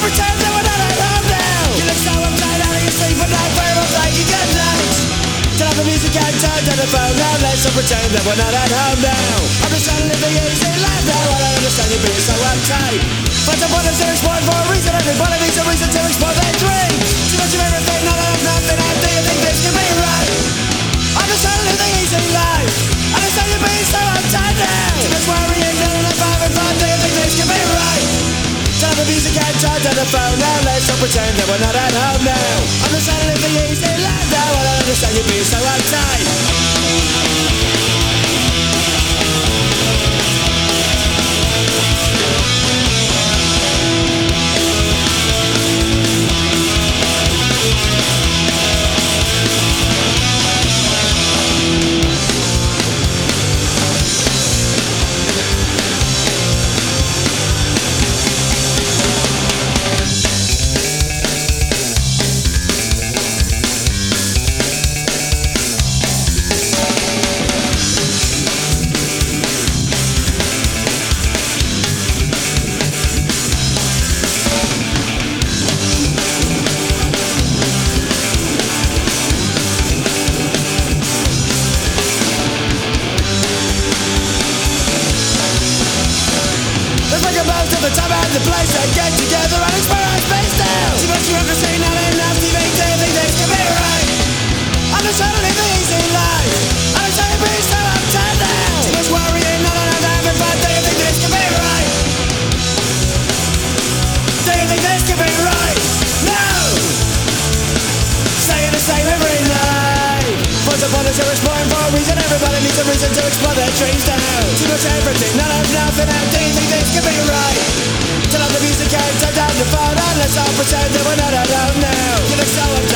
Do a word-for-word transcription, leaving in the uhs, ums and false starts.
pretend that we're not at home now. You look so uptight out of your sleep at night, very much like you good night. Turn off the music and turn to the phone now. Let's all pretend that we're not at home now. I'm just trying to live the easy life now. I don't understand you being so uptight. But the point is to explore for a reason. Everybody needs a reason to explore their dream. Too much of everything, not enough nothing. How do you think this can be right? I'm just trying to live the easy life. I understand you being so uptight now. Too much worrying, not enough having fun. Do you think this can be right? Turn the music and turn to the phone now. Let's all pretend that we're not at home now. I'm just trying to live the easy life now. I don't understand you being so uptight. Most of the time and the place I get together and it's where I'm based now. Too much bureaucracy, not enough T V. Do you think this can be right? I'm just trying to live the easy life. I'm just trying to be so uptight now. Too much worrying, not enough having fun. Do you think this can be right? Do you think this can be right? No! Saying the same every night. Once upon a time, exploring for a reason. Everybody needs a reason to explore their dreams now. Too much everything, not enough nothing. How do you think this can be right? Turn off the music and turn down the phone and let's all pretend that we're not alone now. You look so